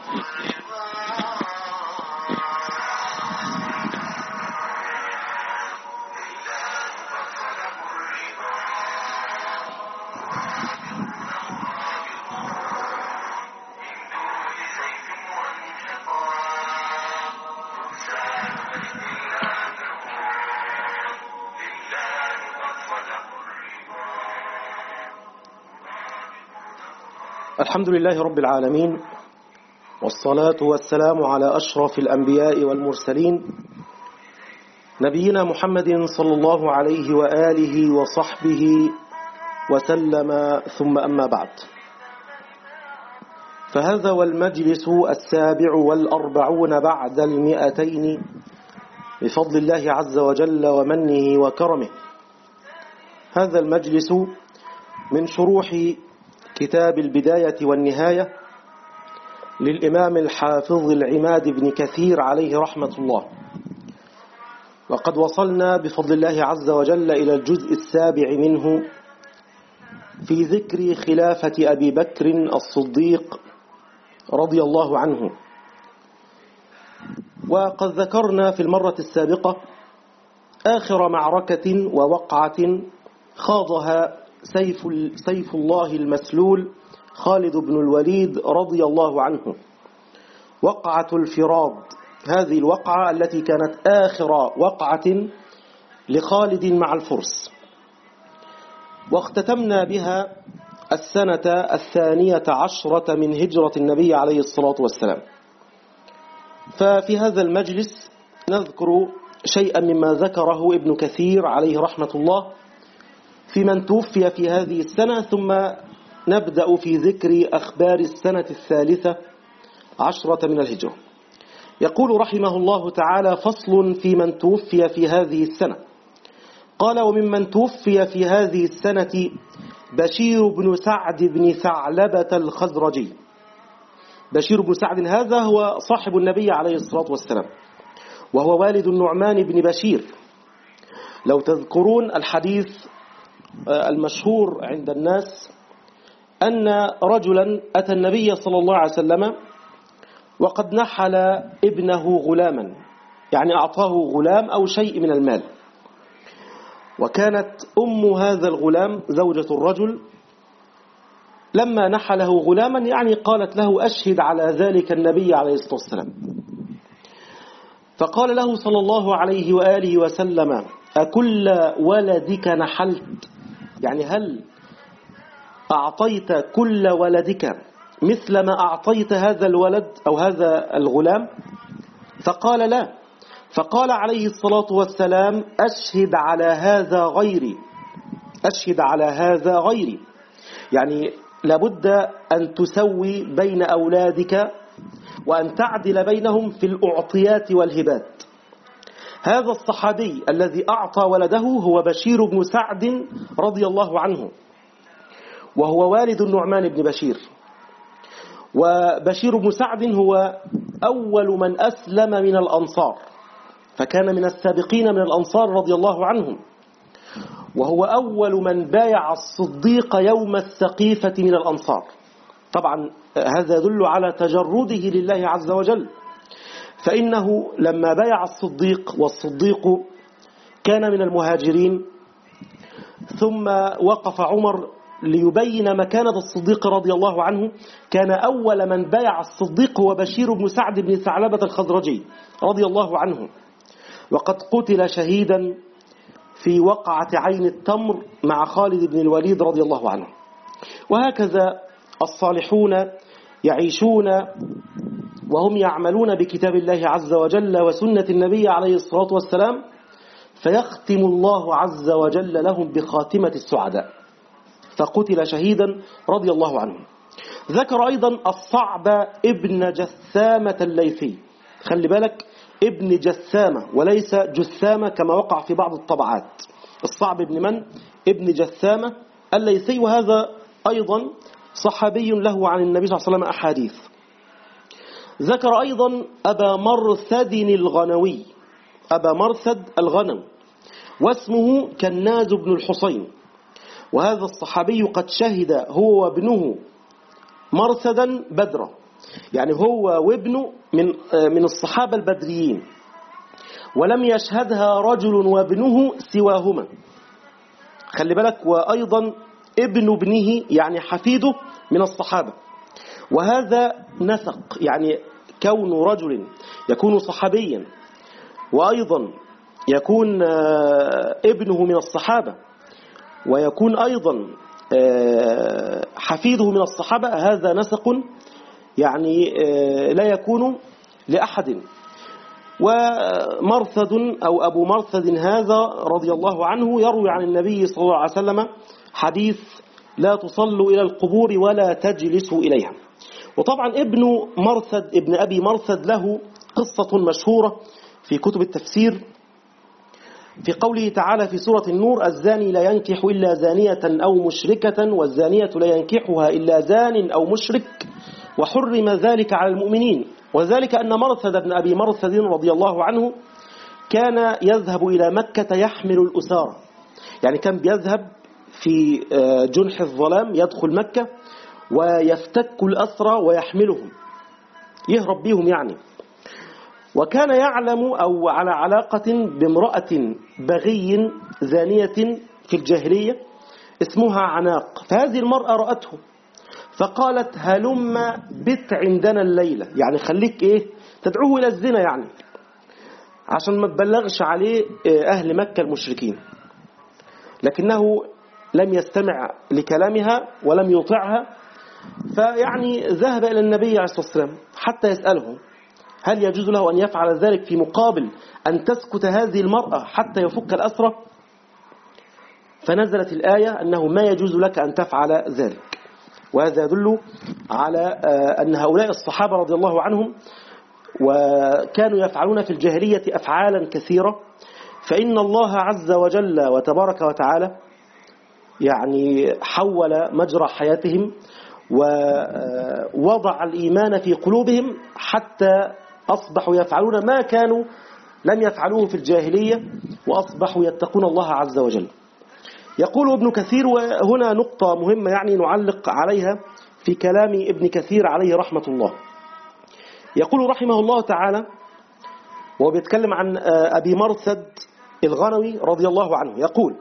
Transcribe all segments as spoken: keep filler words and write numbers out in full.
الحمد لله رب العالمين، والصلاة والسلام على أشرف الأنبياء والمرسلين نبينا محمد صلى الله عليه وآله وصحبه وسلم، ثم أما بعد، فهذا والمجلس السابع والأربعون بعد المئتين بفضل الله عز وجل ومنه وكرمه. هذا المجلس من شروح كتاب البداية والنهاية للإمام الحافظ العماد بن كثير عليه رحمة الله، وقد وصلنا بفضل الله عز وجل إلى الجزء السابع منه في ذكر خلافة أبي بكر الصديق رضي الله عنه. وقد ذكرنا في المرة السابقة آخر معركة ووقعة خاضها سيف, سيف الله المسلول خالد بن الوليد رضي الله عنه، وقعة الفراد. هذه الوقعة التي كانت آخر وقعة لخالد مع الفرس، واختتمنا بها السنة الثانية عشرة من هجرة النبي عليه الصلاة والسلام. ففي هذا المجلس نذكر شيئا مما ذكره ابن كثير عليه رحمة الله في من توفي في هذه السنة، ثم نبدأ في ذكر أخبار السنة الثالثة عشرة من الهجرة. يقول رحمه الله تعالى: فصل في من توفي في هذه السنة. قال: وممن توفي في هذه السنة بشير بن سعد بن ثعلبة الخزرجي. بشير بن سعد هذا هو صاحب النبي عليه الصلاة والسلام، وهو والد النعمان بن بشير. لو تذكرون الحديث المشهور عند الناس أن رجلا أتى النبي صلى الله عليه وسلم وقد نحل ابنه غلاما، يعني أعطاه غلام أو شيء من المال، وكانت أم هذا الغلام زوجة الرجل لما نحله غلاما يعني قالت له: أشهد على ذلك النبي عليه الصلاة والسلام. فقال له صلى الله عليه وآله وسلم: أكل ولدك نحلت؟ يعني هل أعطيت كل ولدك مثل ما أعطيت هذا الولد أو هذا الغلام؟ فقال: لا. فقال عليه الصلاة والسلام: أشهد على هذا غيري، أشهد على هذا غيري، يعني لابد أن تسوي بين أولادك وأن تعدل بينهم في الأعطيات والهبات. هذا الصحابي الذي أعطى ولده هو بشير بن سعد رضي الله عنه، وهو والد النعمان بن بشير. وبشير بن سعد هو أول من أسلم من الأنصار، فكان من السابقين من الأنصار رضي الله عنهم، وهو أول من بايع الصديق يوم السقيفة من الأنصار. طبعا هذا يدل على تجرده لله عز وجل، فإنه لما بايع الصديق، والصديق كان من المهاجرين، ثم وقف عمر ليبين مكانة الصديق رضي الله عنه، كان أول من بايع الصديق هو بشير بن سعد بن ثعلبة الخزرجي رضي الله عنه، وقد قتل شهيدا في وقعة عين التمر مع خالد بن الوليد رضي الله عنه. وهكذا الصالحون يعيشون وهم يعملون بكتاب الله عز وجل وسنة النبي عليه الصلاة والسلام، فيختم الله عز وجل لهم بخاتمة السعداء، فقتل شهيدا رضي الله عنه. ذكر أيضا الصعب ابن جثامة الليثي. خلي بالك، ابن جثامة وليس جثامة كما وقع في بعض الطبعات. الصعب ابن من؟ ابن جثامة الليثي، وهذا أيضا صحابي له عن النبي صلى الله عليه وسلم أحاديث. ذكر أيضا أبا مرثد الغنوي، أبا مرثد الغنوي، واسمه كناز بن الحصين، وهذا الصحابي قد شهد هو وابنه مرثدا بدرا، يعني هو وابنه من من الصحابة البدريين، ولم يشهدها رجل وابنه سواهما. خلي بالك، وأيضا ابن ابنه يعني حفيده من الصحابة، وهذا نسق، يعني كون رجل يكون صحابيا وأيضا يكون ابنه من الصحابة ويكون أيضا حفيده من الصحابة، هذا نسق يعني لا يكون لأحد. ومرثد أو أبو مرثد هذا رضي الله عنه يروي عن النبي صلى الله عليه وسلم حديث: لا تصلوا إلى القبور ولا تجلسوا إليها. وطبعا ابن مرثد ابن أبي مرثد له قصة مشهورة في كتب التفسير في قوله تعالى في سورة النور: الزاني لا ينكح إلا زانية أو مشركة والزانية لا ينكحها إلا زان أو مشرك وحرم ذلك على المؤمنين. وذلك أن مرثد بن أبي مرثد رضي الله عنه كان يذهب إلى مكة يحمل الأسارة، يعني كان بيذهب في جنح الظلام يدخل مكة ويفتك الأسرى ويحملهم يهرب بهم يعني. وكان يعلم أو على علاقة بامرأة بغي زانية في الجاهلية اسمها عناق، فهذه المرأة رأته فقالت: هلم بت عندنا الليلة، يعني خليك إيه تدعوه إلى الزنا يعني عشان ما تبلغش عليه أهل مكة المشركين. لكنه لم يستمع لكلامها ولم يطعها، فيعني ذهب إلى النبي عليه الصلاة والسلام حتى يسأله هل يجوز له أن يفعل ذلك في مقابل أن تسكت هذه المرأة حتى يفك الأسرى. فنزلت الآية أنه ما يجوز لك أن تفعل ذلك. وهذا يدل على أن هؤلاء الصحابة رضي الله عنهم وكانوا يفعلون في الجاهلية أفعالا كثيرة، فإن الله عز وجل وتبارك وتعالى يعني حول مجرى حياتهم ووضع الإيمان في قلوبهم حتى أصبحوا يفعلون ما كانوا لم يفعلوه في الجاهلية وأصبحوا يتقون الله عز وجل. يقول ابن كثير، وهنا نقطة مهمة يعني نعلق عليها في كلام ابن كثير عليه رحمة الله. يقول رحمه الله تعالى وهو بيتكلم عن أبي مرثد الغنوي رضي الله عنه، يقول: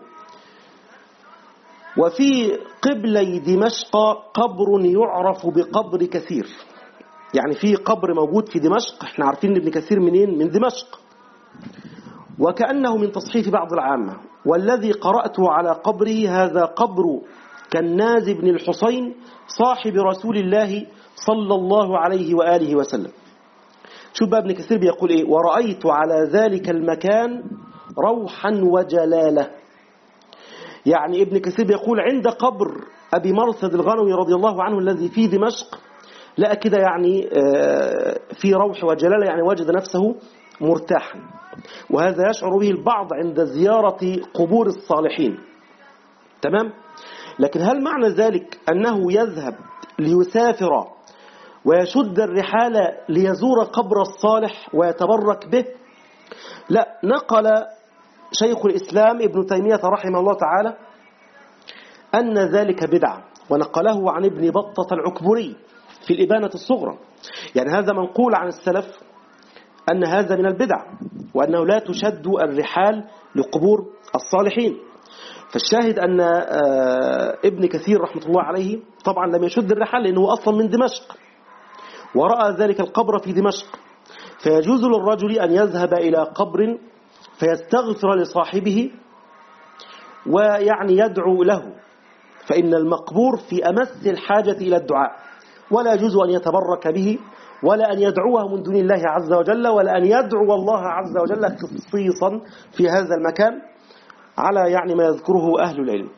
وفي قبلي دمشق قبر يعرف بقبر كثير. يعني في قبر موجود في دمشق، احنا عارفين ابن كثير منين؟ من دمشق، وكأنه من تصحيف بعض العامة. والذي قرأته على قبره هذا قبر كناز بن الحسين صاحب رسول الله صلى الله عليه وآله وسلم. شوف بقى ابن كثير بيقول ايه: ورأيت على ذلك المكان روحا وجلالة. يعني ابن كثير بيقول عند قبر أبي مرثد الغنوي رضي الله عنه الذي في دمشق لا كده يعني في روح وجلالة، يعني وجد نفسه مرتاحا. وهذا يشعر به البعض عند زيارة قبور الصالحين. تمام؟ لكن هل معنى ذلك أنه يذهب ليسافر ويشد الرحال ليزور قبر الصالح ويتبرك به؟ لا، نقل شيخ الإسلام ابن تيمية رحمه الله تعالى أن ذلك بدعة، ونقله عن ابن بطة العكبري في الإبانة الصغرى. يعني هذا منقول عن السلف أن هذا من البدع، وأنه لا تشد الرحال لقبور الصالحين. فالشاهد أن ابن كثير رحمة الله عليه طبعا لم يشد الرحال لأنه أصلا من دمشق ورأى ذلك القبر في دمشق، فيجوز للرجل أن يذهب إلى قبر فيستغفر لصاحبه ويعني يدعو له، فإن المقبور في أمس الحاجة إلى الدعاء، ولا يجوز أن يتبرك به ولا أن يدعوه من دون الله عز وجل، ولا أن يدعو الله عز وجل خصيصا في هذا المكان على يعني ما يذكره أهل العلم.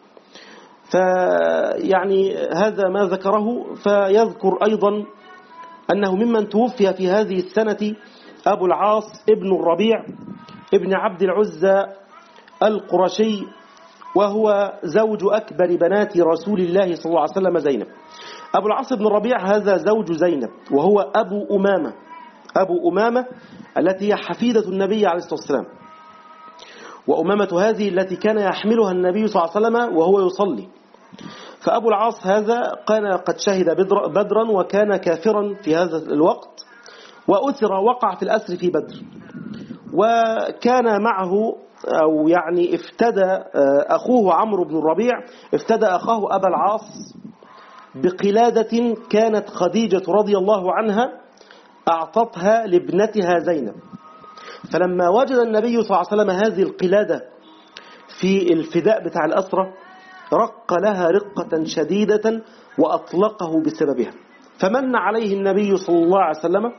فيعني هذا ما ذكره. فيذكر أيضا أنه ممن توفي في هذه السنة أبو العاص ابن الربيع ابن عبد العزى القرشي، وهو زوج أكبر بنات رسول الله صلى الله عليه وسلم زينب. أبو العاص بن الربيع هذا زوج زينب، وهو أبو أمامة أبو أمامة التي هي حفيدة النبي عليه الصلاة والسلام. وأمامة هذه التي كان يحملها النبي صلى الله عليه وسلم وهو يصلي. فأبو العاص هذا كان قد شهد بدر بدرا وكان كافرا في هذا الوقت، وأسر وقع في الأسر في بدر، وكان معه أو يعني افتدى أخوه عمرو بن الربيع افتدى أخاه أبا العاص بقلادة كانت خديجة رضي الله عنها أعطتها لابنتها زينب. فلما وجد النبي صلى الله عليه وسلم هذه القلادة في الفداء بتاع الأسرة رق لها رقة شديدة وأطلقه بسببها، فمن عليه النبي صلى الله عليه وسلم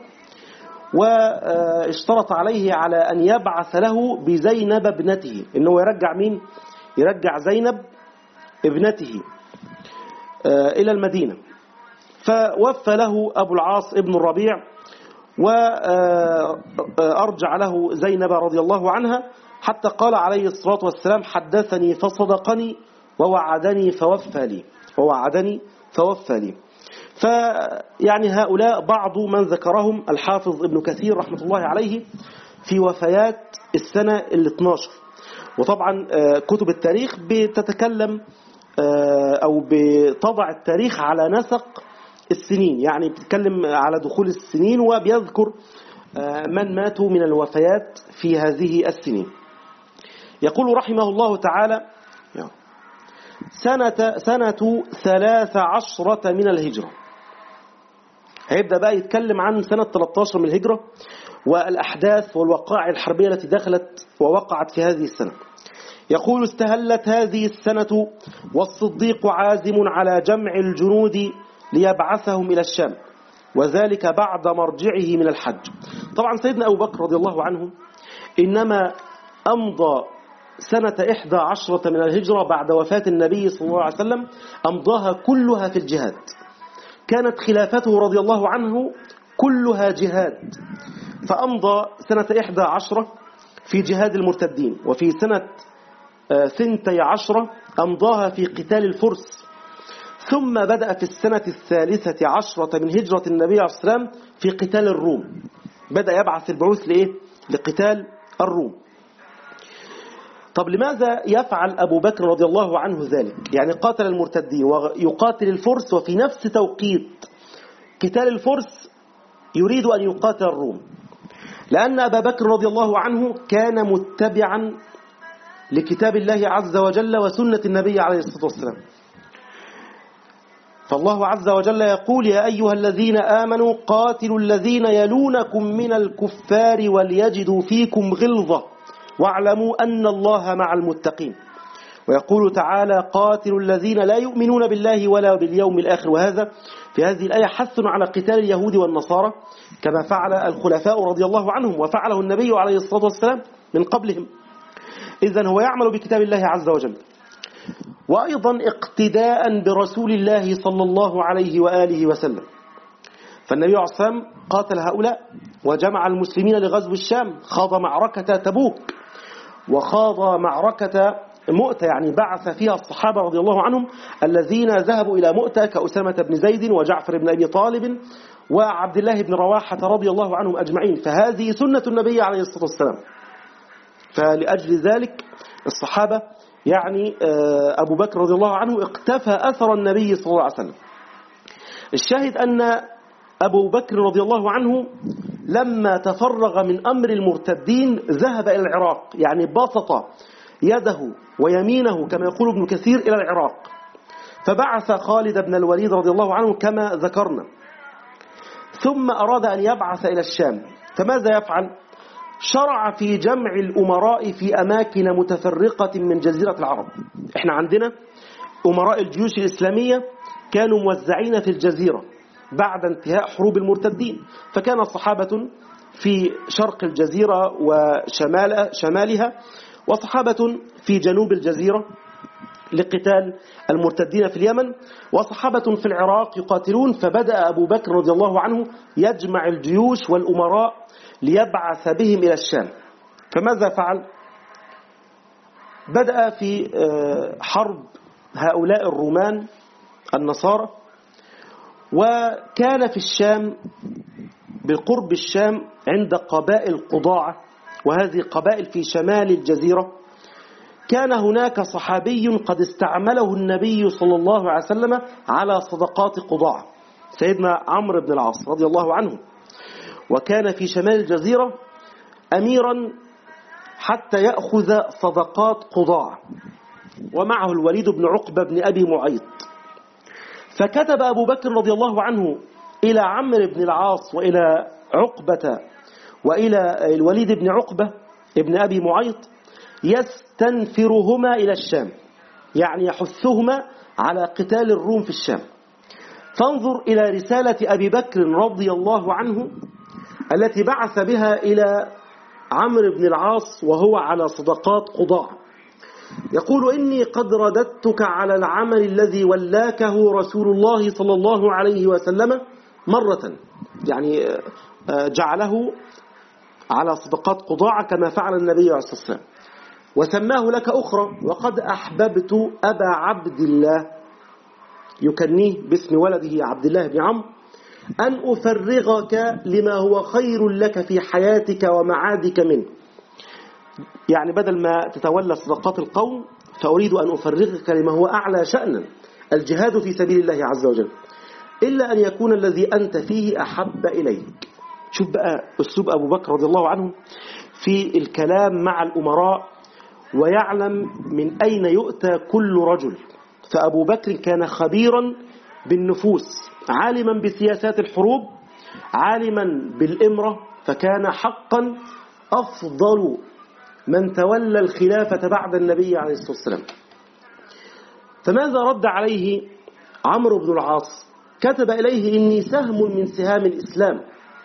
واشترط عليه على أن يبعث له بزينب ابنته، إنه يرجع مين؟ يرجع زينب ابنته إلى المدينة. فوفى له أبو العاص ابن الربيع وأرجع له زينب رضي الله عنها، حتى قال عليه الصلاة والسلام: حدثني فصدقني ووعدني فوفى لي ووعدني فوفى لي. فيعني هؤلاء بعض من ذكرهم الحافظ ابن كثير رحمة الله عليه في وفيات السنة الاثناشر. وطبعا كتب التاريخ بتتكلم أو بتضع التاريخ على نسق السنين، يعني بتتكلم على دخول السنين وبيذكر من ماتوا من الوفيات في هذه السنين. يقول رحمه الله تعالى: سنة, سنة ثلاث عشرة من الهجرة. هيبدأ بقى يتكلم عن سنة ثلاثة عشر من الهجرة والأحداث والوقائع الحربية التي دخلت ووقعت في هذه السنة. يقول: استهلت هذه السنة والصديق عازم على جمع الجنود ليبعثهم إلى الشام، وذلك بعد مرجعه من الحج. طبعا سيدنا أبو بكر رضي الله عنه إنما أمضى سنة إحدى عشرة من الهجرة بعد وفاة النبي صلى الله عليه وسلم، أمضاها كلها في الجهاد. كانت خلافته رضي الله عنه كلها جهاد، فأمضى سنة إحدى عشرة في جهاد المرتدين، وفي سنة ثنتي عشرة أمضاها في قتال الفرس، ثم بدأ في السنة الثالثة عشرة من هجرة النبي عليه الصلاة والسلام في قتال الروم. بدأ يبعث البعوث لإيه؟ لقتال الروم. طب لماذا يفعل أبو بكر رضي الله عنه ذلك؟ يعني قاتل المرتدين ويقاتل الفرس، وفي نفس توقيت قتال الفرس يريد أن يقاتل الروم، لأن أبا بكر رضي الله عنه كان متبعا لكتاب الله عز وجل وسنة النبي عليه الصلاة والسلام. فالله عز وجل يقول: يا أيها الذين آمنوا قاتلوا الذين يلونكم من الكفار وليجدوا فيكم غلظة واعلموا أن الله مع المتقين. ويقول تعالى: قاتلوا الذين لا يؤمنون بالله ولا باليوم الآخر. وهذا في هذه الآية حث على قتال اليهود والنصارى كما فعل الخلفاء رضي الله عنهم، وفعله النبي عليه الصلاة والسلام من قبلهم. إذن هو يعمل بكتاب الله عز وجل، وأيضا اقتداء برسول الله صلى الله عليه وآله وسلم. فالنبي عليه الصلاة والسلام قاتل هؤلاء وجمع المسلمين لغزو الشام، خاض معركة تبوك وخاض معركة مؤتة، يعني بعث فيها الصحابة رضي الله عنهم الذين ذهبوا إلى مؤتة كأسامة بن زيد وجعفر بن أبي طالب وعبد الله بن رواحة رضي الله عنهم أجمعين. فهذه سنة النبي عليه الصلاة والسلام. فلأجل ذلك الصحابة يعني أبو بكر رضي الله عنه اقتفى أثر النبي صلى الله عليه وسلم. الشاهد أن أبو بكر رضي الله عنه لما تفرغ من أمر المرتدين ذهب إلى العراق، يعني بسط يده ويمينه كما يقول ابن كثير إلى العراق، فبعث خالد بن الوليد رضي الله عنه كما ذكرنا، ثم أراد أن يبعث إلى الشام. فماذا يفعل؟ شرع في جمع الأمراء في أماكن متفرقة من جزيرة العرب. احنا عندنا أمراء الجيوش الإسلامية كانوا موزعين في الجزيرة بعد انتهاء حروب المرتدين، فكان الصحابة في شرق الجزيرة وشمال شمالها، وصحابة في جنوب الجزيرة لقتال المرتدين في اليمن، وصحابة في العراق يقاتلون. فبدأ أبو بكر رضي الله عنه يجمع الجيوش والأمراء ليبعث بهم إلى الشام. فماذا فعل؟ بدأ في حرب هؤلاء الرومان النصارى، وكان في الشام بقرب الشام عند قبائل قضاعة، وهذه قبائل في شمال الجزيرة كان هناك صحابي قد استعمله النبي صلى الله عليه وسلم على صدقات قضاعة، سيدنا عمرو بن العاص رضي الله عنه، وكان في شمال الجزيرة أميرا حتى يأخذ صدقات قضاعة، ومعه الوليد بن عقبة بن أبي معيط. فكتب أبو بكر رضي الله عنه إلى عمرو بن العاص وإلى عقبة وإلى الوليد بن عقبة ابن أبي معيط يستنفرهما إلى الشام، يعني يحثهما على قتال الروم في الشام. فانظر إلى رسالة أبي بكر رضي الله عنه التي بعث بها إلى عمرو بن العاص وهو على صدقات قضاعة. يقول: إني قد رددتك على العمل الذي ولاكه رسول الله صلى الله عليه وسلم مرة، يعني جعله على صدقات قضاعة كما فعل النبي عليه الصلاة والسلام، وسماه لك أخرى. وقد أحببت أبا عبد الله، يكنيه باسم ولده عبد الله بن عمرو، أن أفرغك لما هو خير لك في حياتك ومعادك منه، يعني بدل ما تتولى صدقات القوم فأريد أن أفرغك لما هو أعلى شأنا، الجهاد في سبيل الله عز وجل، إلا أن يكون الذي أنت فيه أحب إليك. شوف بقى أسلوب أبو بكر رضي الله عنه في الكلام مع الأمراء، ويعلم من أين يؤتى كل رجل. فأبو بكر كان خبيرا بالنفوس، عالما بسياسات الحروب، عالما بالإمرة، فكان حقا أفضل من تولى الخلافة بعد النبي عليه الصلاة والسلام. فماذا رد عليه عمرو بن العاص؟ كتب إليه: إني سهم من سهام الإسلام،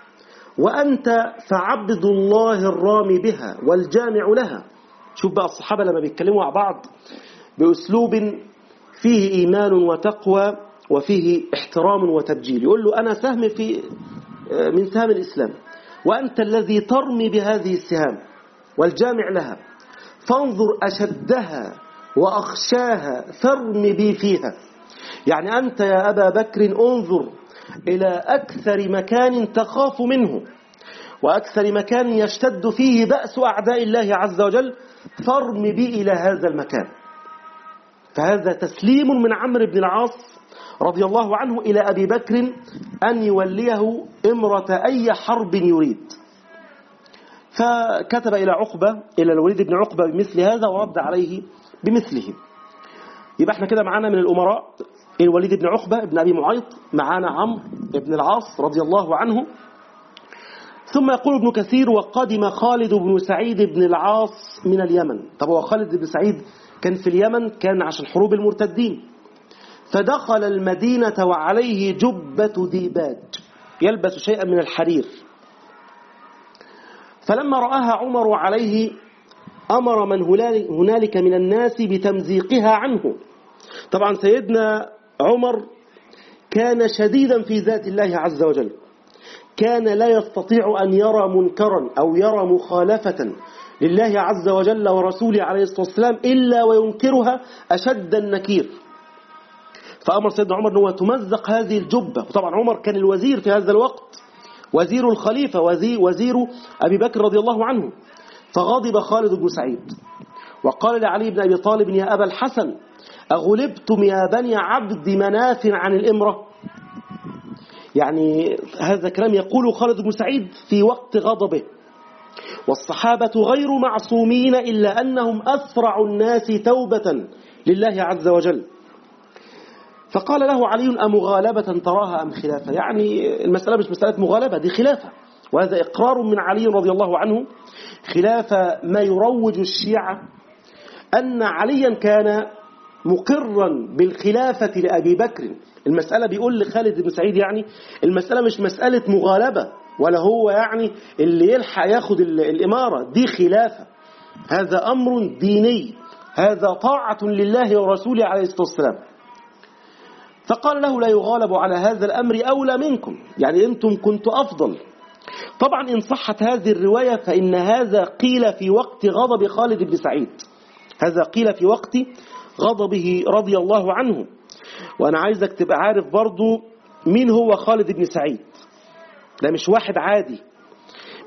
وأنت فعبد الله الرامي بها والجامع لها. شوف بقى الصحابة لما بيتكلموا مع بعض بأسلوب فيه إيمان وتقوى وفيه احترام وتبجيل. يقول له: أنا سهم في من سهام الإسلام، وأنت الذي ترمي بهذه السهام والجامع لها، فانظر أشدها وأخشاها فارمي بي فيها. يعني أنت يا أبا بكر انظر إلى أكثر مكان تخاف منه، وأكثر مكان يشتد فيه بأس أعداء الله عز وجل، فارمي بي إلى هذا المكان. فهذا تسليم من عمرو بن العاص رضي الله عنه إلى أبي بكر أن يوليه إمرة أي حرب يريد. فكتب إلى عقبة إلى الوليد بن عقبة بمثل هذا، ورد عليه بمثله. يبقى احنا كده معانا من الأمراء الوليد بن عقبة بن أبي معيط، معانا عمرو بن العاص رضي الله عنه. ثم يقول ابن كثير: وقدم خالد بن سعيد بن العاص من اليمن. طب هو خالد بن سعيد كان في اليمن، كان عشان حروب المرتدين، فدخل المدينة وعليه جبة ديباج، يلبس شيئا من الحرير. فلما رآها عمر عليه أمر من هنالك من الناس بتمزيقها عنه. طبعا سيدنا عمر كان شديدا في ذات الله عز وجل، كان لا يستطيع أن يرى منكرا أو يرى مخالفة لله عز وجل ورسوله عليه الصلاة والسلام إلا وينكرها أشد النكير. فأمر سيدنا عمر أنه تمزق هذه الجبة. طبعا عمر كان الوزير في هذا الوقت، وزير الخليفة، وزير أبي بكر رضي الله عنه. فغضب خالد بن سعيد وقال لعلي بن أبي طالب: يا أبا الحسن، أغلبتم يا بني عبد مناف عن الإمرة؟ يعني هذا كلام يقول خالد بن سعيد في وقت غضبه. والصحابة غير معصومين إلا أنهم أسرع الناس توبة لله عز وجل. فقال له علي: أمغالبة تراها أم خلافة؟ يعني المسألة مش مسألة مغالبة، دي خلافة، وهذا إقرار من علي رضي الله عنه، خلافة ما يروج الشيعة أن عليا كان مقرا بالخلافة لأبي بكر. المسألة بيقول لخالد بن سعيد يعني المسألة مش مسألة مغالبة، ولا هو يعني اللي يلحق ياخد الإمارة، دي خلافة، هذا أمر ديني، هذا طاعة لله ورسوله عليه الصلاة والسلام. فقال له: لا يغالب على هذا الأمر أولى منكم، يعني أنتم كنتوا أفضل. طبعا إن صحت هذه الرواية فإن هذا قيل في وقت غضب خالد بن سعيد، هذا قيل في وقت غضبه رضي الله عنه. وأنا عايزك تبقى عارف برضو مين هو خالد بن سعيد. ده مش واحد عادي،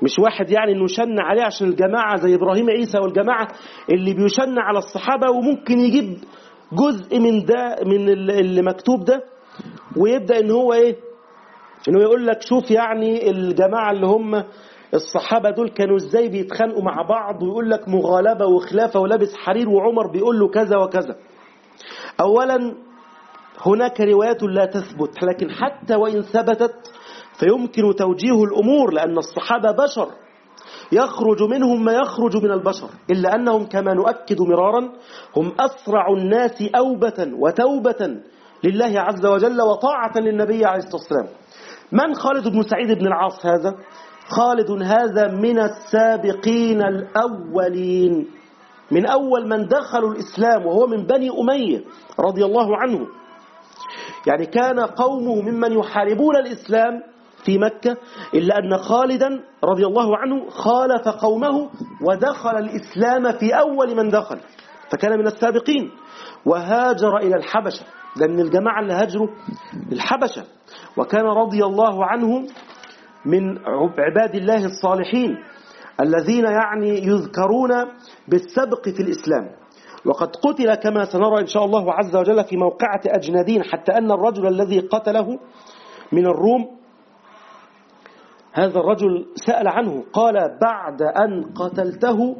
مش واحد يعني انه شن عليه عشان الجماعة زي إبراهيم عيسى والجماعة اللي بيشن على الصحابة، وممكن يجيب جزء من ده من اللي مكتوب ده ويبدأ ان هو ايه، انه يقول لك شوف يعني الجماعة اللي هم الصحابة دول كانوا ازاي بيتخانقوا مع بعض، ويقول لك مغالبة وخلافة ولابس حرير وعمر بيقول له كذا وكذا. اولا هناك روايات لا تثبت، لكن حتى وإن ثبتت فيمكن توجيه الأمور، لأن الصحابة بشر يخرج منهم ما يخرج من البشر، إلا أنهم كما نؤكد مرارا هم أسرع الناس أوبة وتوبة لله عز وجل وطاعة للنبي عليه الصلاة والسلام. من خالد بن سعيد بن العاص هذا؟ خالد هذا من السابقين الأولين، من أول من دخلوا الإسلام، وهو من بني أمية رضي الله عنه. يعني كان قومه ممن يحاربون الإسلام في مكة، إلا أن خالدا رضي الله عنه خالف قومه ودخل الإسلام في أول من دخل، فكان من السابقين. وهاجر إلى الحبشة، ده من الجماعة اللي هاجروا الحبشة، وكان رضي الله عنه من عباد الله الصالحين الذين يعني يذكرون بالسبق في الإسلام. وقد قتل كما سنرى إن شاء الله عز وجل في موقعة أجنادين، حتى أن الرجل الذي قتله من الروم هذا الرجل سأل عنه قال بعد أن قتلته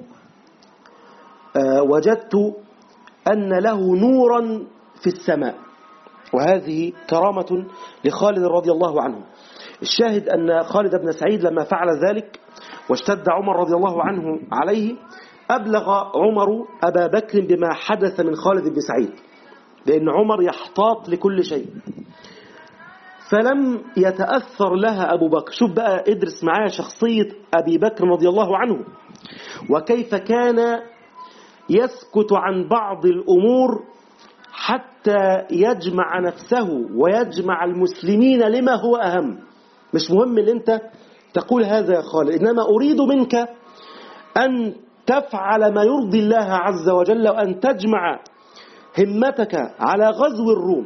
وجدت أن له نورا في السماء، وهذه كرامة لخالد رضي الله عنه. الشاهد أن خالد بن سعيد لما فعل ذلك واشتد عمر رضي الله عنه عليه، أبلغ عمر أبا بكر بما حدث من خالد بن سعيد، لأن عمر يحتاط لكل شيء، فلم يتأثر لها أبو بكر. شوف بقى، ادرس معايا شخصية أبي بكر رضي الله عنه، وكيف كان يسكت عن بعض الأمور حتى يجمع نفسه ويجمع المسلمين لما هو أهم. مش مهم اللي انت تقول هذا يا خالد، إنما أريد منك أن تفعل ما يرضي الله عز وجل، وأن تجمع همتك على غزو الروم.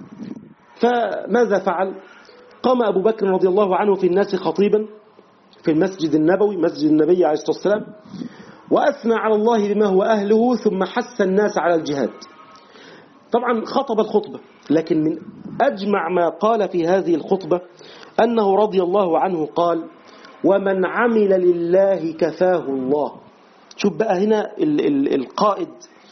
فماذا فعل؟ قام أبو بكر رضي الله عنه في الناس خطيبا في المسجد النبوي، مسجد النبي عليه الصلاة والسلام، وأثنى على الله بما هو أهله، ثم حث الناس على الجهاد. طبعا خطب الخطبة، لكن من أجمع ما قال في هذه الخطبة أنه رضي الله عنه قال: ومن عمل لله كفاه الله. شوف بقى هنا القائد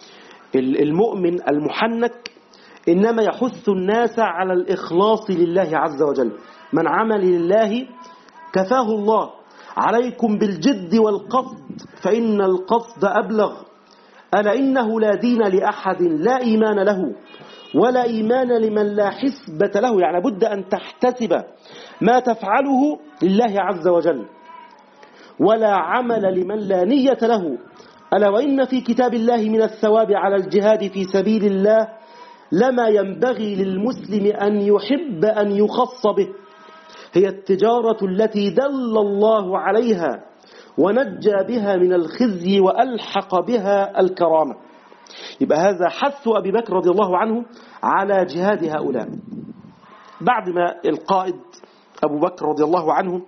المؤمن المحنك إنما يحث الناس على الإخلاص لله عز وجل. من عمل لله كفاه الله، عليكم بالجد والقصد فإن القصد أبلغ، ألا إنه لا دين لأحد لا إيمان له، ولا إيمان لمن لا حسبة له. يعني بد أن تحتسب ما تفعله لله عز وجل، ولا عمل لمن لا نية له. ألا وإن في كتاب الله من الثواب على الجهاد في سبيل الله لما ينبغي للمسلم أن يحب أن يخص به، هي التجارة التي دل الله عليها ونجى بها من الخزي وألحق بها الكرامة. يبقى هذا حث أبي بكر رضي الله عنه على جهاد هؤلاء. بعد ما القائد أبو بكر رضي الله عنه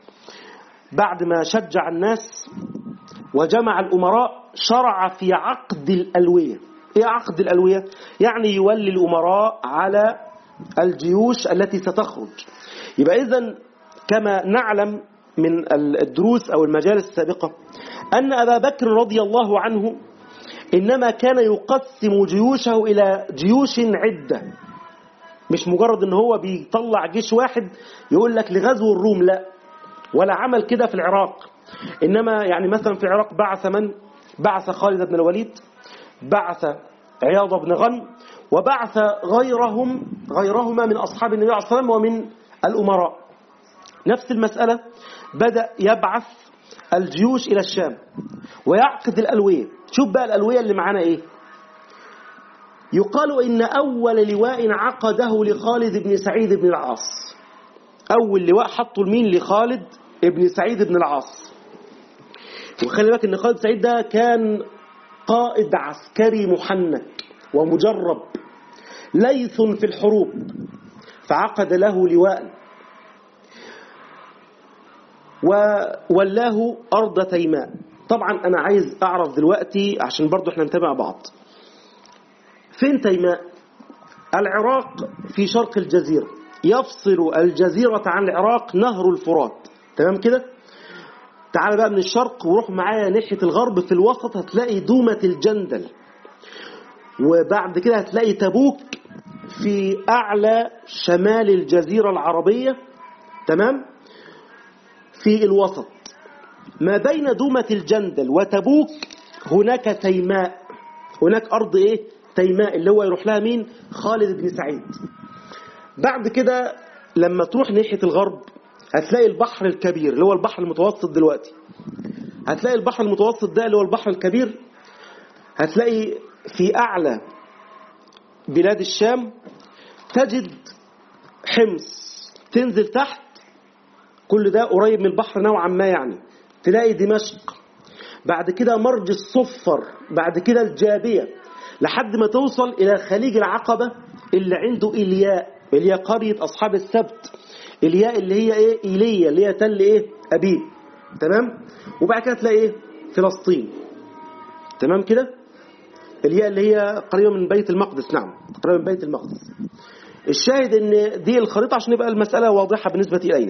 بعد ما شجع الناس وجمع الأمراء، شرع في عقد الألوية. إيه عقد الألوية؟ يعني يولي الأمراء على الجيوش التي ستخرج. يبقى إذن كما نعلم من الدروس أو المجالس السابقة أن أبا بكر رضي الله عنه إنما كان يقسم جيوشه إلى جيوش عدة، مش مجرد إن هو بيطلع جيش واحد يقول لك لغزو الروم، لا، ولا عمل كده في العراق. إنما يعني مثلا في العراق بعث من؟ بعث خالد بن الوليد، بعث عياض بن غنم، وبعث غيرهم غيرهما من أصحاب النبي عليه الصلاة والسلام ومن الأمراء. نفس المسألة، بدأ يبعث الجيوش إلى الشام ويعقد الألوية. شوف بقى الألوية اللي معانا إيه. يقال إن أول لواء عقده لخالد بن سعيد بن العاص. أول لواء حطوا لمين؟ لخالد بن سعيد بن العاص. وخلي بالك إن خالد سعيد ده كان قائد عسكري محنك ومجرب ليث في الحروب، فعقد له لواء. وولاه أرض تيماء. طبعا أنا عايز أعرف دلوقتي عشان برضو احنا نتابع بعض، فين تيماء؟ العراق في شرق الجزيرة، يفصل الجزيرة عن العراق نهر الفرات، تمام كده؟ تعال بقى من الشرق وروح معايا ناحية الغرب، في الوسط هتلاقي دومة الجندل، وبعد كده هتلاقي تبوك في أعلى شمال الجزيرة العربية، تمام؟ في الوسط ما بين دومة الجندل وتبوك هناك تيماء، هناك أرض إيه؟ تيماء، اللي هو يروح لها مين؟ خالد بن سعيد. بعد كده لما تروح ناحية الغرب هتلاقي البحر الكبير اللي هو البحر المتوسط دلوقتي، هتلاقي البحر المتوسط ده اللي هو البحر الكبير، هتلاقي في أعلى بلاد الشام تجد حمص، تنزل تحت كل ده قريب من البحر نوعا ما يعني، تلاقي دمشق، بعد كده مرج الصفر، بعد كده الجابية، لحد ما توصل إلى خليج العقبة اللي عنده إلياء، إلياء قرية أصحاب السبت، إلياء اللي هي إيه؟ إيليا اللي هي تل إيه؟ أبيب، تمام؟ وبعد كده تلاقي إيه؟ فلسطين، تمام كده؟ إلياء اللي هي قريبة من بيت المقدس، نعم قريبة من بيت المقدس. الشاهد إن دي الخريطة عشان يبقى المسألة واضحة بالنسبة إلينا.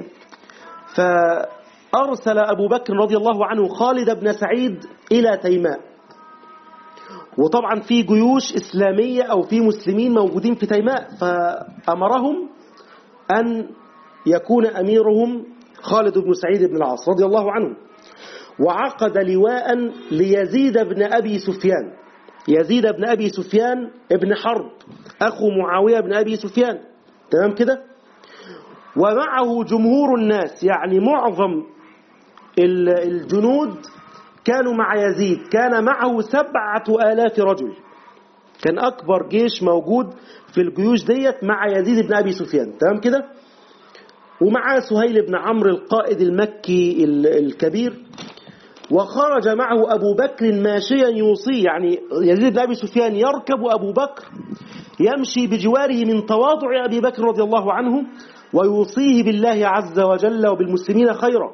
فأرسل أبو بكر رضي الله عنه خالد بن سعيد إلى تيماء، وطبعا في جيوش إسلامية أو في مسلمين موجودين في تيماء، فأمرهم أن يكون أميرهم خالد بن سعيد بن العاص رضي الله عنه، وعقد لواء ليزيد بن أبي سفيان، يزيد بن أبي سفيان ابن حرب أخو معاوية بن أبي سفيان، تمام كده؟ ومعه جمهور الناس، يعني معظم الجنود كانوا مع يزيد، كان معه سبعة آلاف رجل، كان أكبر جيش موجود في الجيوش ديت مع يزيد بن أبي سفيان، تمام كده؟ ومعه سهيل بن عمرو القائد المكي الكبير، وخرج معه أبو بكر ماشيا يوصي، يعني يزيد بن أبي سفيان يركب أبو بكر يمشي بجواره من تواضع أبي بكر رضي الله عنه، ويوصيه بالله عز وجل وبالمسلمين خيرا.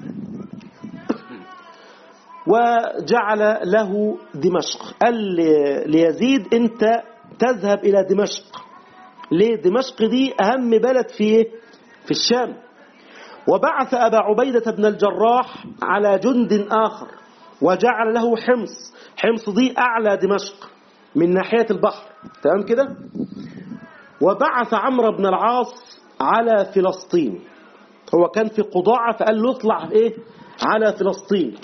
وجعل له دمشق، قال ليزيد أنت تذهب إلى دمشق. ليه؟ دمشق دي أهم بلد في في الشام. وبعث أبا عبيدة بن الجراح على جند آخر وجعل له حمص، حمص دي أعلى دمشق من ناحية البحر، تمام كده؟ وبعث عمرو بن العاص على فلسطين، هو كان في قضاعة فقال له اطلع إيه؟ على فلسطين.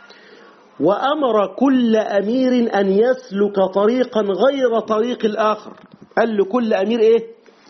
وأمر كل أمير أن يسلك طريقا غير طريق الآخر، قال له كل أمير إيه؟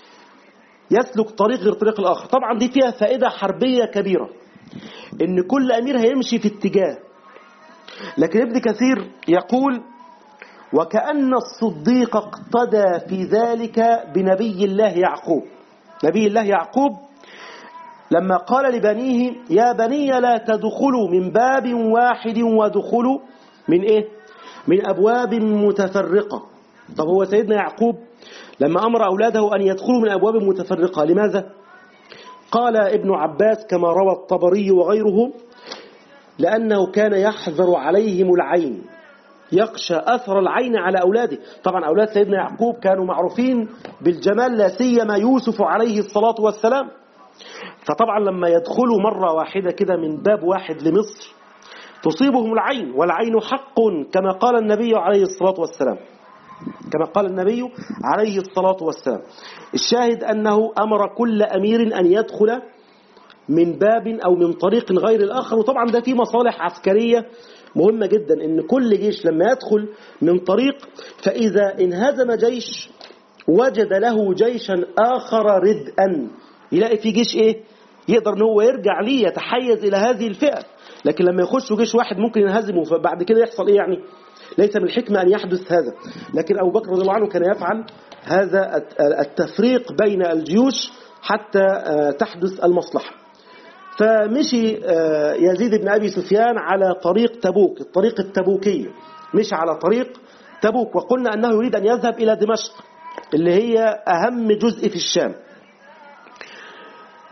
يسلك طريق غير طريق الآخر. طبعا دي فيها فائدة حربية كبيرة، إن كل أمير هيمشي في اتجاه. لكن ابن كثير يقول وكأن الصديق اقتدى في ذلك بنبي الله يعقوب. نبي الله يعقوب لما قال لبنيه يا بني لا تدخلوا من باب واحد ودخلوا من إيه؟ من أبواب متفرقة. طب هو سيدنا يعقوب لما أمر أولاده أن يدخلوا من أبواب متفرقة لماذا؟ قال ابن عباس كما روى الطبري وغيره لأنه كان يحذر عليهم العين، يخشى أثر العين على أولاده. طبعا أولاد سيدنا يعقوب كانوا معروفين بالجمال، لا سيما يوسف عليه الصلاة والسلام. فطبعا لما يدخلوا مرة واحدة كده من باب واحد لمصر تصيبهم العين، والعين حق كما قال النبي عليه الصلاة والسلام، كما قال النبي عليه الصلاة والسلام. الشاهد أنه أمر كل أمير أن يدخل من باب أو من طريق غير الآخر. وطبعا ده فيه مصالح عسكرية مهمة جدا، إن كل جيش لما يدخل من طريق فإذا انهزم جيش وجد له جيشا آخر ردءا، يلاقي في جيش إيه يقدر إن هو يرجع ليه يتحيز إلى هذه الفئة. لكن لما يخشوا جيش واحد ممكن ينهزموا، فبعد كده يحصل إيه يعني؟ ليس من الحكمة أن يحدث هذا. لكن أبو بكر رضي الله عنه كان يفعل هذا التفريق بين الجيوش حتى تحدث المصلحة. فمشي يزيد بن أبي سفيان على طريق تبوك، الطريق التبوكي، مش على طريق تبوك. وقلنا أنه يريد أن يذهب إلى دمشق اللي هي أهم جزء في الشام.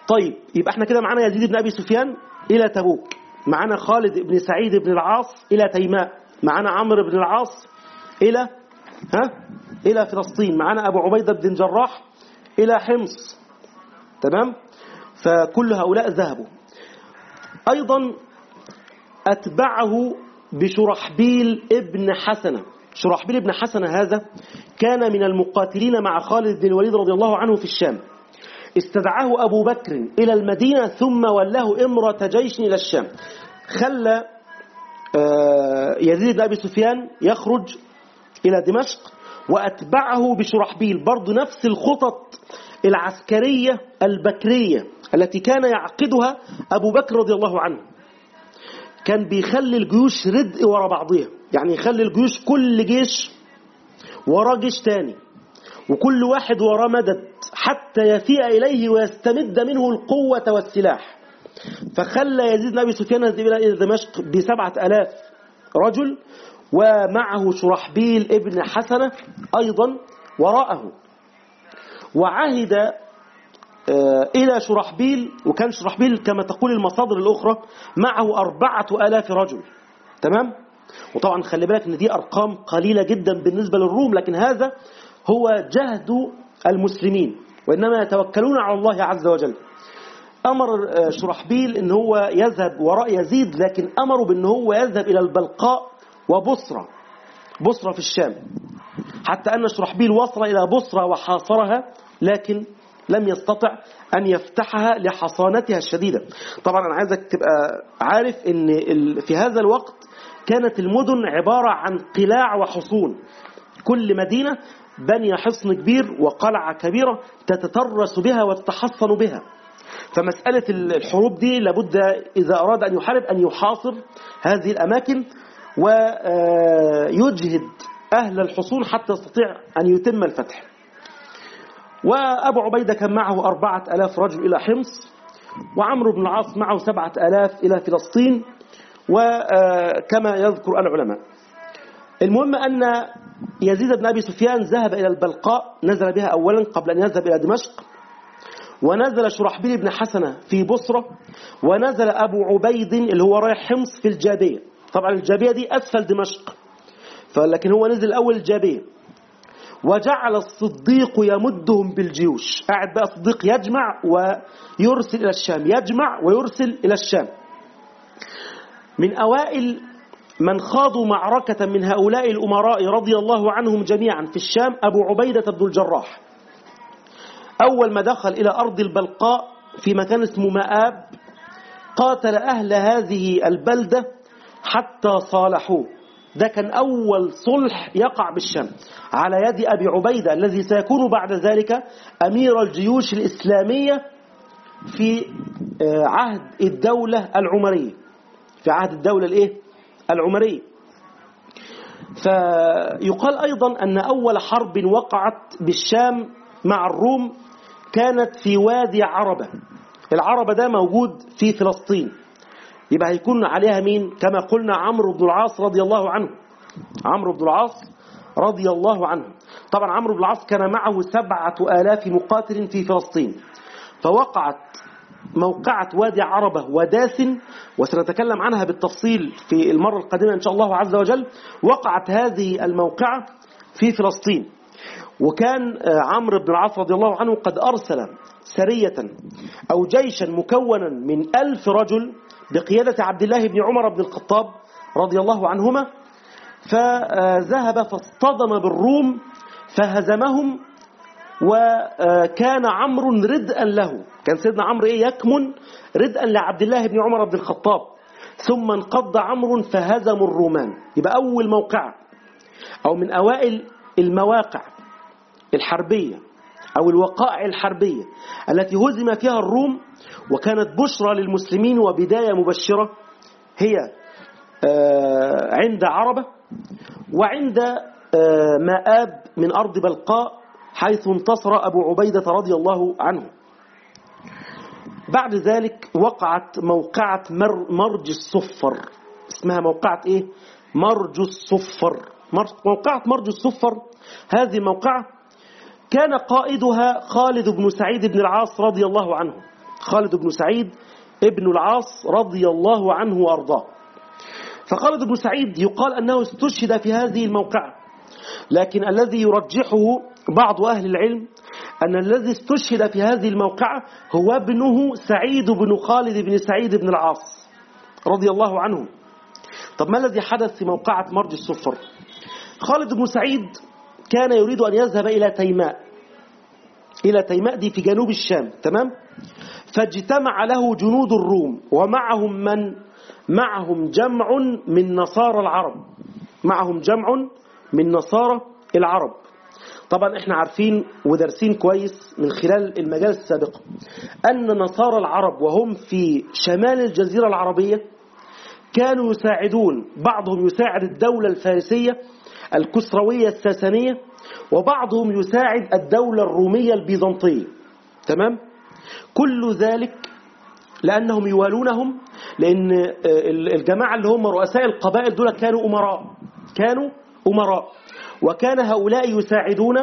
طيب يبقى احنا كده معانا يزيد بن أبي سفيان إلى تبوك، معانا خالد بن سعيد بن العاص إلى تيماء، معانا عمرو بن العاص إلى ها إلى فلسطين، معانا أبو عبيدة بن جراح إلى حمص. تمام. فكل هؤلاء ذهبوا. أيضا أتبعه بشرحبيل ابن حسنة. شرحبيل ابن حسنة هذا كان من المقاتلين مع خالد بن الوليد رضي الله عنه في الشام. استدعاه أبو بكر إلى المدينة ثم ولاه إمرة جيش إلى الشام. خلى يزيد بن أبي سفيان يخرج إلى دمشق، وأتبعه بشرحبيل، برضو نفس الخطط العسكرية البكرية التي كان يعقدها أبو بكر رضي الله عنه. كان بيخلي الجيوش ردء وراء بعضها، يعني يخلي الجيوش كل جيش وراء جيش تاني، وكل واحد وراء مدد حتى يفيء إليه ويستمد منه القوة والسلاح. فخلى يزيد بن أبي سفيان إلى دمشق بسبعة آلاف رجل، ومعه شرحبيل ابن حسنة أيضا وراءه. وعهد إلى شرحبيل، وكان شرحبيل كما تقول المصادر الأخرى معه أربعة آلاف رجل. تمام. وطبعا خلي بالك ان دي أرقام قليلة جدا بالنسبة للروم، لكن هذا هو جهد المسلمين، وإنما يتوكلون على الله عز وجل. أمر شرحبيل ان هو يذهب وراء يزيد، لكن أمره بأن هو يذهب إلى البلقاء وبصرة، بصرة في الشام، حتى أن شرحبيل وصل إلى بصرة وحاصرها، لكن لم يستطع أن يفتحها لحصانتها الشديدة. طبعا أنا عايزك تبقى عارف أن في هذا الوقت كانت المدن عبارة عن قلاع وحصون، كل مدينة بني حصن كبير وقلعة كبيرة تتترس بها وتتحصن بها. فمسألة الحروب دي لابد إذا أراد أن يحارب أن يحاصر هذه الأماكن ويجهد أهل الحصون حتى يستطيع أن يتم الفتح. وأبو عبيدة كان معه أربعة ألاف رجل إلى حمص، وعمرو بن العاص معه سبعة ألاف إلى فلسطين، وكما يذكر العلماء. المهم أن يزيد بن أبي سفيان ذهب إلى البلقاء، نزل بها أولا قبل أن يذهب إلى دمشق، ونزل شرحبيل بن حسنة في بصرة، ونزل أبو عبيد اللي هو رايح حمص في الجابية. طبعا الجابية دي أسفل دمشق، فلكن هو نزل أول الجابية. وجعل الصديق يمدهم بالجيوش، قاعد بقى الصديق يجمع ويرسل إلى الشام، يجمع ويرسل إلى الشام. من أوائل من خاضوا معركة من هؤلاء الأمراء رضي الله عنهم جميعا في الشام أبو عبيدة بن الجراح. أول ما دخل إلى أرض البلقاء في مكان اسمه مآب، قاتل أهل هذه البلدة حتى صالحوه. ده كان أول صلح يقع بالشام على يد أبي عبيدة الذي سيكون بعد ذلك أمير الجيوش الإسلامية في عهد الدولة العمرية، في عهد الدولة الإيه؟ العمرية. فيقال أيضا أن أول حرب وقعت بالشام مع الروم كانت في وادي عربة. العربة ده موجود في فلسطين، يبقى هيكون عليها مين؟ كما قلنا عمرو بن العاص رضي الله عنه. عمرو بن العاص رضي الله عنه. طبعا عمرو بن العاص كان معه سبعة آلاف مقاتل في فلسطين. فوقعت موقعة وادي عربة وداسن، وسنتكلم عنها بالتفصيل في المرة القادمة إن شاء الله عز وجل. وقعت هذه الموقعة في فلسطين، وكان عمرو بن العاص رضي الله عنه قد أرسل سرية أو جيشا مكونا من ألف رجل بقيادة عبد الله بن عمر بن الخطاب رضي الله عنهما، فذهب فاصطدم بالروم فهزمهم. وكان عمرو ردءا له، كان سيدنا عمرو إيه يكمن ردءا لعبد الله بن عمر بن الخطاب، ثم انقض عمرو فهزموا الرومان. يبقى أول موقع أو من أوائل المواقع الحربية أو الوقائع الحربية التي هزم فيها الروم وكانت بشرى للمسلمين وبداية مبشرة، هي عند عربة وعند مآب من أرض بلقاء، حيث انتصر أبو عبيدة رضي الله عنه. بعد ذلك وقعت موقعة مر مرج الصفر. اسمها موقعة إيه؟ مرج الصفر. موقعة مرج الصفر هذه الموقعة كان قائدها خالد بن سعيد بن العاص رضي الله عنه. خالد بن سعيد ابن العاص رضي الله عنه وأرضاه. فخالد بن سعيد يقال أنه استشهد في هذه الموقعة، لكن الذي يرجحه بعض أهل العلم أن الذي استشهد في هذه الموقعة هو ابنه سعيد بن خالد بن سعيد بن العاص رضي الله عنه. طب ما الذي حدث في موقعة مرج الصفر؟ خالد بن سعيد كان يريد أن يذهب إلى تيماء، إلى تيماء دي في جنوب الشام، تمام؟ فاجتمع له جنود الروم ومعهم من؟ معهم جمع من نصارى العرب، معهم جمع من نصارى العرب. طبعا احنا عارفين ودرسين كويس من خلال المجال السابق أن نصارى العرب وهم في شمال الجزيرة العربية كانوا يساعدون، بعضهم يساعد الدولة الفارسية الكسروية الساسانية، وبعضهم يساعد الدولة الرومية البيزنطية، تمام؟ كل ذلك لأنهم يوالونهم، لأن الجماعة اللي هم رؤساء القبائل دول كانوا أمراء، كانوا أمراء وكان هؤلاء يساعدون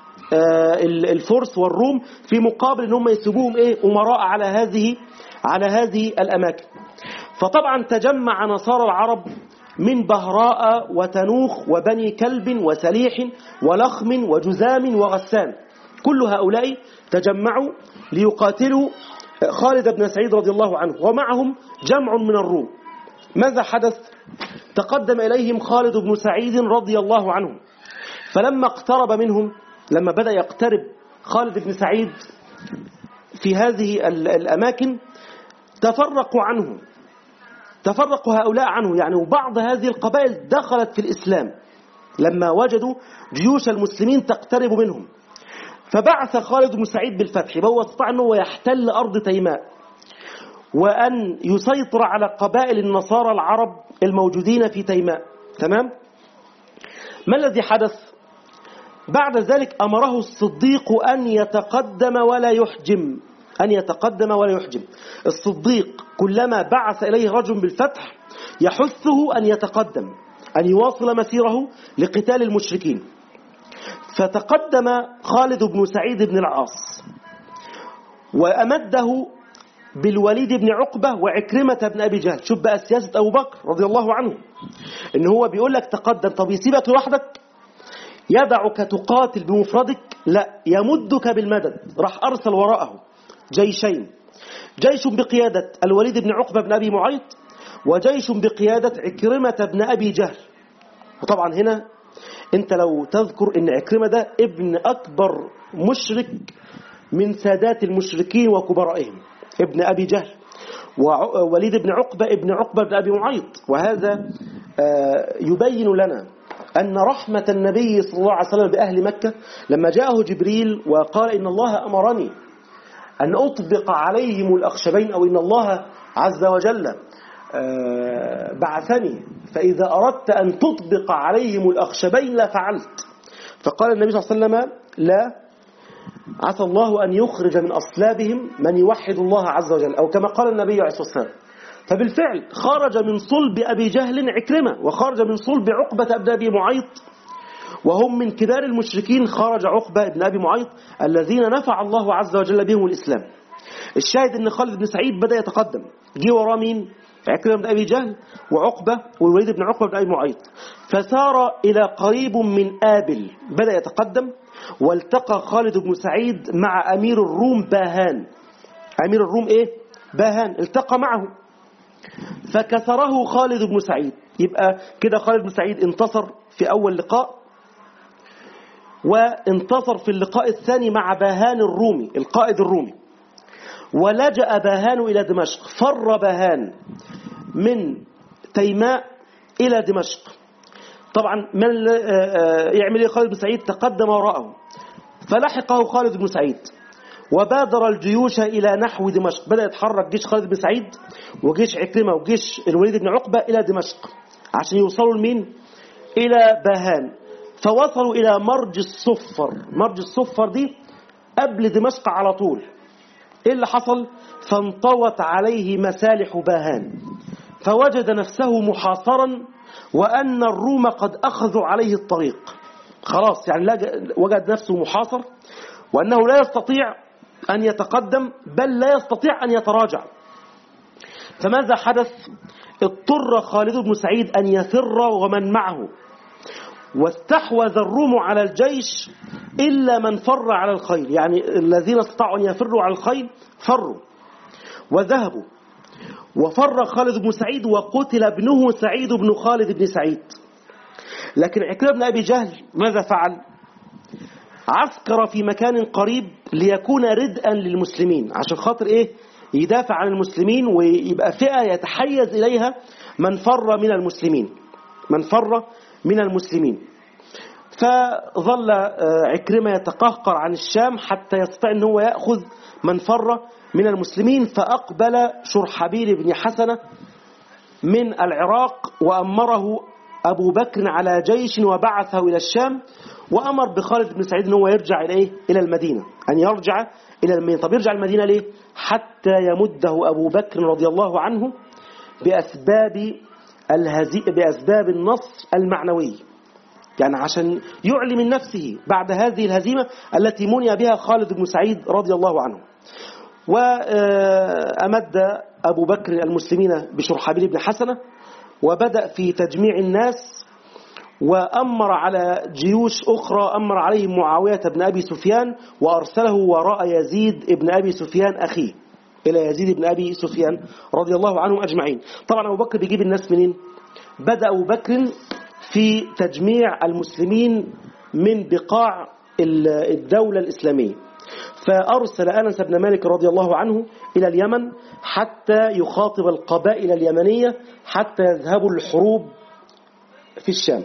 الفرس والروم في مقابل أنهم يسيبوهم إيه؟ أمراء على هذه على هذه الأماكن. فطبعا تجمع نصارى العرب من بهراء وتنوخ وبني كلب وسليح ولخم وجزام وغسان، كل هؤلاء تجمعوا ليقاتلوا خالد بن سعيد رضي الله عنه، ومعهم جمع من الروم. ماذا حدث؟ تقدم إليهم خالد بن سعيد رضي الله عنه، فلما اقترب منهم، لما بدأ يقترب خالد بن سعيد في هذه الأماكن تفرقوا عنه، تفرقوا هؤلاء عنه يعني، وبعض هذه القبائل دخلت في الإسلام لما وجدوا جيوش المسلمين تقترب منهم. فبعث خالد بن سعيد بالفتح، فهو استطاع أنه يحتل أرض تيماء وأن يسيطر على قبائل النصارى العرب الموجودين في تيماء، تمام؟ ما الذي حدث؟ بعد ذلك أمره الصديق أن يتقدم ولا يحجم، أن يتقدم ولا يحجم. الصديق كلما بعث إليه رجل بالفتح يحثه أن يتقدم، أن يواصل مسيره لقتال المشركين. فتقدم خالد بن سعيد بن العاص وأمده بالوليد بن عقبة وعكرمة بن أبي جهل. شوف بقى سياسة أبو بكر رضي الله عنه، إن هو بيقول لك تقدم، طب يسيبك لوحدك؟ يدعك تقاتل بمفردك؟ لا، يمدك بالمدد. راح أرسل وراءه جيشين، جيش بقيادة الوليد بن عقبة بن أبي معيط، وجيش بقيادة عكرمة بن أبي جهل. وطبعا هنا انت لو تذكر ان عكرمة ده ابن أكبر مشرك من سادات المشركين وكبرائهم، ابن أبي جهل، ووليد بن عقبة ابن عقبة بن أبي معيط. وهذا يبين لنا أن رحمة النبي صلى الله عليه وسلم بأهل مكة لما جاءه جبريل وقال إن الله أمرني أن أطبق عليهم الأخشبين، أو إن الله عز وجل بعثني فإذا أردت أن تطبق عليهم الأخشبين لا فعلت. فقال النبي صلى الله عليه وسلم لا، عسى الله أن يخرج من أصلابهم من يوحد الله عز وجل، أو كما قال النبي عليه الصلاة والسلام. فبالفعل خرج من صلب أبي جهل عكرمة، وخرج من صلب عقبة بن أبي معيط، وهم من كبار المشركين. خرج عقبة بن أبي معيط الذين نفع الله عز وجل بهم الإسلام. الشاهد أن خالد بن سعيد بدأ يتقدم، جي وراه مين؟ عكرمة بن أبي جهل وعقبة والوليد بن عقبة بن أبي معيط. فسار إلى قريب من آبل، بدأ يتقدم، والتقى خالد بن سعيد مع أمير الروم باهان. أمير الروم إيه؟ باهان، التقى معه فكسره خالد بن سعيد. يبقى كده خالد بن سعيد انتصر في أول لقاء، وانتصر في اللقاء الثاني مع باهان الرومي القائد الرومي. ولجأ باهان إلى دمشق، فر باهان من تيماء إلى دمشق. طبعا من يعمل ايه خالد بن سعيد؟ تقدم وراءه فلحقه خالد بن سعيد، وبادر الجيوش إلى نحو دمشق. بدأ يتحرك جيش خالد بن سعيد وجيش عكرمة وجيش الوليد بن عقبة إلى دمشق عشان يوصلوا لمين؟ إلى باهان. فوصلوا إلى مرج الصفر. مرج الصفر دي قبل دمشق على طول. إيه اللي حصل؟ فانطوت عليه مسالح باهان، فوجد نفسه محاصرا، وأن الروم قد أخذوا عليه الطريق. خلاص يعني وجد نفسه محاصر، وأنه لا يستطيع أن يتقدم بل لا يستطيع أن يتراجع. فماذا حدث؟ اضطر خالد بن سعيد أن يفر ومن معه، واستحوذ الروم على الجيش إلا من فر على الخيل، يعني الذين استطاعوا أن يفروا على الخيل فروا وذهبوا. وفر خالد بن سعيد وقتل ابنه سعيد بن خالد بن سعيد. لكن عكرمة بن أبي جهل ماذا فعل؟ عسكر في مكان قريب ليكون ردءا للمسلمين، عشان خاطر إيه؟ يدافع عن المسلمين ويبقى فئة يتحيز إليها من فر من المسلمين من فر من المسلمين. فظل عكرمة يتقهقر عن الشام حتى يستطيع أن هو يأخذ من فر من المسلمين. فأقبل شرحبيل بن حسنة من العراق وأمره أبو بكر على جيش وبعثه إلى الشام، وأمر بخالد بن سعيد أنه يرجع إلى إلى المدينة، أن يرجع إلى المدينة. طب يرجع المدينة ليه؟ حتى يمده أبو بكر رضي الله عنه بأسباب الهزي... بأسباب النصر المعنوي، يعني عشان يعلي من نفسه بعد هذه الهزيمة التي مني بها خالد بن سعيد رضي الله عنه. وأمد أبو بكر المسلمين بشرحبيل بن حسنة، وبدأ في تجميع الناس، وأمر على جيوش أخرى، أمر عليهم معاوية بن أبي سفيان وأرسله وراء يزيد بن أبي سفيان أخيه إلى يزيد بن أبي سفيان رضي الله عنهم أجمعين. طبعا أبو بكر بيجيب الناس منين؟ بدأ أبو بكر في تجميع المسلمين من بقاع الدولة الإسلامية، فأرسل أنس بن مالك رضي الله عنه إلى اليمن حتى يخاطب القبائل اليمنية حتى يذهبوا الحروب في الشام.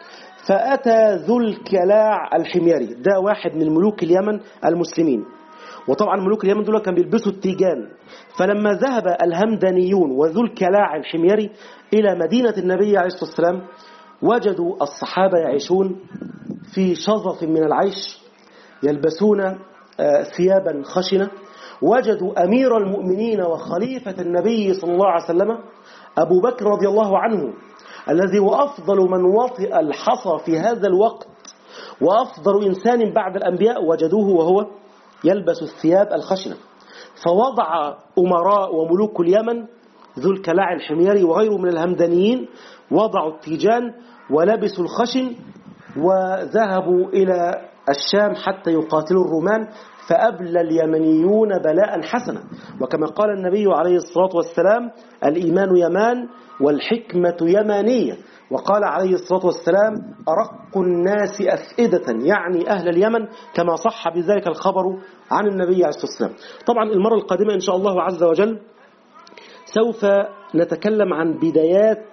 فأتى ذو الكلاع الحميري، ده واحد من ملوك اليمن المسلمين، وطبعا ملوك اليمن دول كانوا بيلبسوا التيجان. فلما ذهب الهمدانيون وذو الكلاع الحميري إلى مدينة النبي عليه الصلاة والسلام وجدوا الصحابة يعيشون في شظف من العيش، يلبسون ثيابا خشنة. وجدوا أمير المؤمنين وخليفة النبي صلى الله عليه وسلم أبو بكر رضي الله عنه، الذي هو أفضل من وطئ الحصى في هذا الوقت وأفضل إنسان بعد الأنبياء، وجدوه وهو يلبس الثياب الخشنة. فوضع أمراء وملوك اليمن ذو الكلاع الحميري وغيره من الهمدانيين وضعوا التيجان ولبسوا الخشن وذهبوا إلى الشام حتى يقاتلوا الرومان، فأبلى اليمنيون بلاء حسنا. وكما قال النبي عليه الصلاة والسلام: الإيمان يمان والحكمة يمانية. وقال عليه الصلاة والسلام: أرق الناس أفئدة، يعني أهل اليمن، كما صح بذلك الخبر عن النبي عليه الصلاة والسلام. طبعا المرة القادمة إن شاء الله عز وجل سوف نتكلم عن بدايات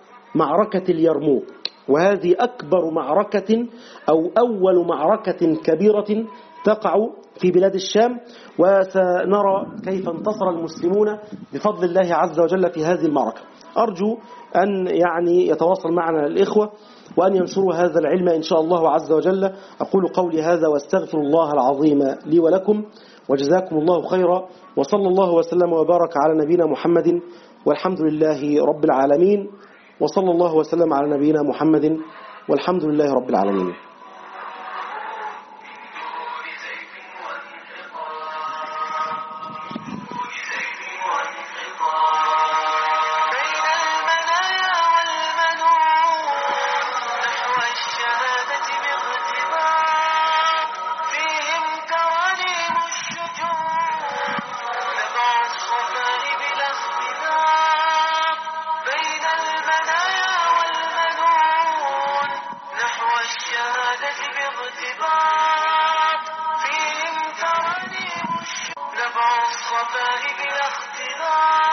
معركة اليرموك، وهذه أكبر معركة أو أول معركة كبيرة تقع في بلاد الشام، وسنرى كيف انتصر المسلمون بفضل الله عز وجل في هذه المعركة. أرجو أن يعني يتواصل معنا الإخوة وأن ينشروا هذا العلم إن شاء الله عز وجل. أقول قولي هذا واستغفر الله العظيم لي ولكم، وجزاكم الله خيرا، وصلى الله وسلم وبارك على نبينا محمد، والحمد لله رب العالمين، وصلى الله وسلم على نبينا محمد، والحمد لله رب العالمين. فيهم ترانيم الشجوع نبع الصفاء بلا اختلاف.